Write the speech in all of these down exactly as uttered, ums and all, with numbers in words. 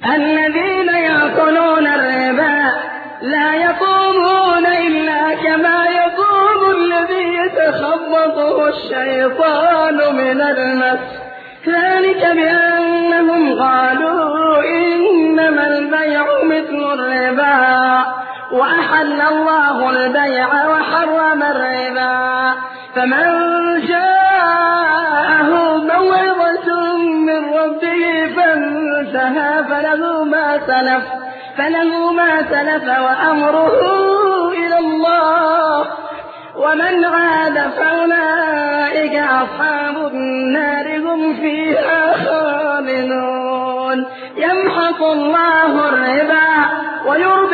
الذين يأكلون الربا لا يقومون إلا كما يقوم الذي يتخبطه الشيطان من المس، ذلك بأنهم قالوا إنما البيع مثل الربا وأحل الله البيع وحرم الربا، فمن جاءه موعظة من ربه فانتهى فله ما سلف فله ما سلف وأمره إلى الله، ومن عاد فأولئك أصحاب النار هم فيها خالدون. يمحق الله الربا ويربي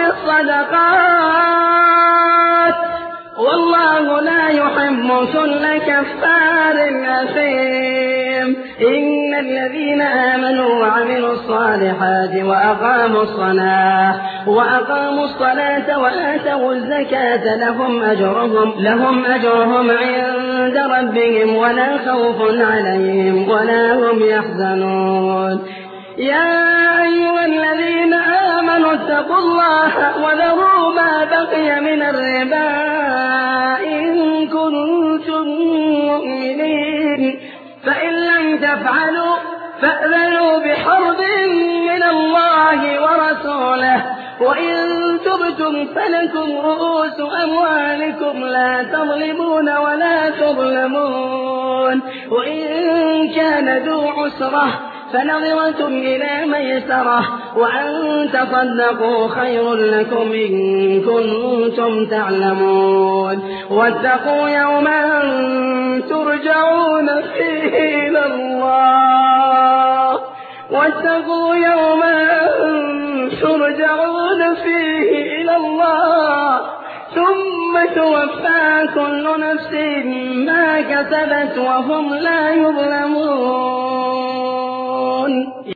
الصدقات والله لا يحب كل كفار أثيم. إن الذين آمنوا وعملوا الصالحات وأقاموا الصلاة وأقاموا الصلاة وآتوا الزكاة لهم أجرهم لهم أجرهم عند ربهم ولا خوف عليهم ولا هم يحزنون. يا أيها الذين آمنوا اتقوا الله وذروا ما بقي من الربا إن كنتم مؤمنين، فإن لم تفعلوا فأذنوا بحرب من الله ورسوله، وإن تبتم فلكم رؤوس أموالكم لا تظلمون ولا تظلمون، وإن كان ذو عسرة فنظرة إلى ميسرة وأن تصدقوا خير لكم إن كنتم تعلمون. واتقوا يوما ترجعون فيه إلى الله واتقوا يوما ترجعون فيه إلى الله ثم توفى كل نفس ما كسبت وهم لا يظلمون.